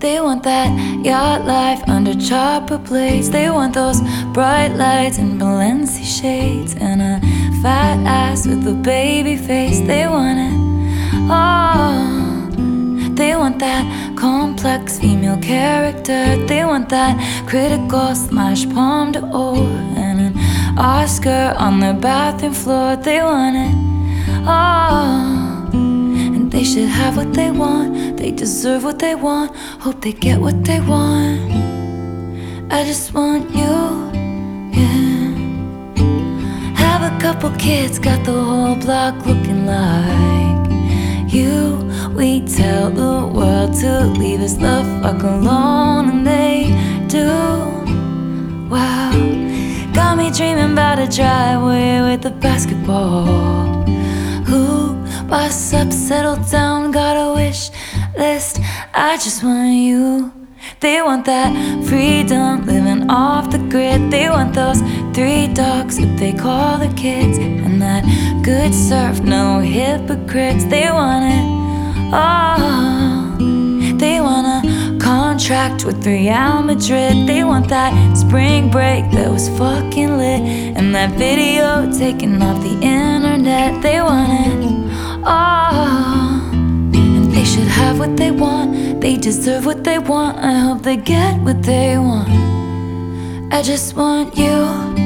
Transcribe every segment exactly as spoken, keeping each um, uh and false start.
They want that yacht life under chopper blades. They want those bright lights and Balenci shades and a fat ass with a baby face. They want it all. They want that complex female character. They want that critical smash palm d'or and an Oscar on their bathroom floor. They want it all, and they should have what they want. They deserve what they want. Hope they get what they want. I just want you, yeah. Have a couple kids, got the whole block looking like you. We tell the world to leave us the fuck alone, and they do. Wow, got me dreaming about a driveway with a basketball hoop. Boss up, settle down, got a wish list. I just want you. They want that freedom, living off the grid. They want those three dogs that they call their kids, and that good surf, no hypocrites. They want it all. They want a contract with Real Madrid. They want that spring break that was fucking lit, and that video taken off the internet. They want it all, and they should have what they want. They deserve what they want. I hope they get what they want. I just want you.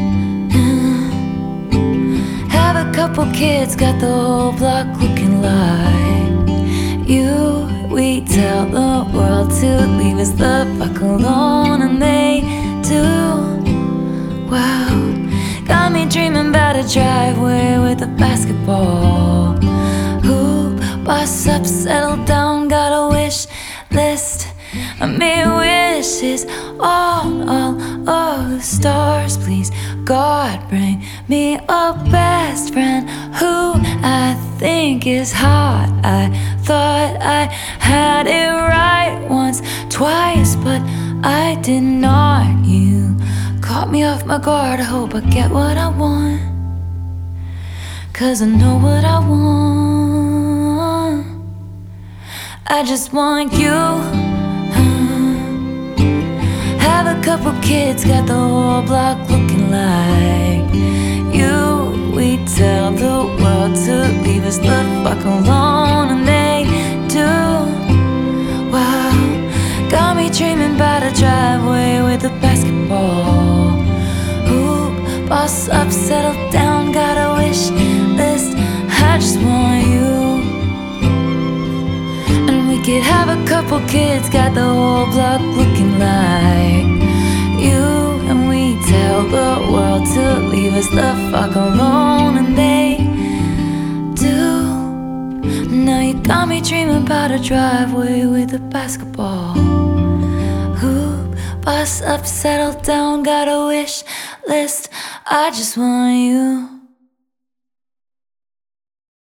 Have a couple kids, got the whole block looking like you. We tell the world to leave us the fuck alone, and they do. Wow, got me dreaming about a driveway with a basketball hoop. Boss up, settle down, got a wish list. I made wishes on all of the stars. Please, God, bring me a best friend who I think is hot. I thought I had it right once, twice, but I did not. You caught me off my guard. I hope I get what I want, 'cause I know what I want. I just want you. Have a couple kids, got the whole block looking like you. We tell the world to leave us the fuck alone, and they do. Wow, got me dreaming about a driveway with a basketball hoop. Boss up, settle down, got a wish list. I just want you. We could have a couple kids, got the whole block looking like you. And we tell the world to leave us the fuck alone, and they do. Now you got me dreaming about a driveway with a basketball hoop. Boss up, settle down, got a wish list. I just want you.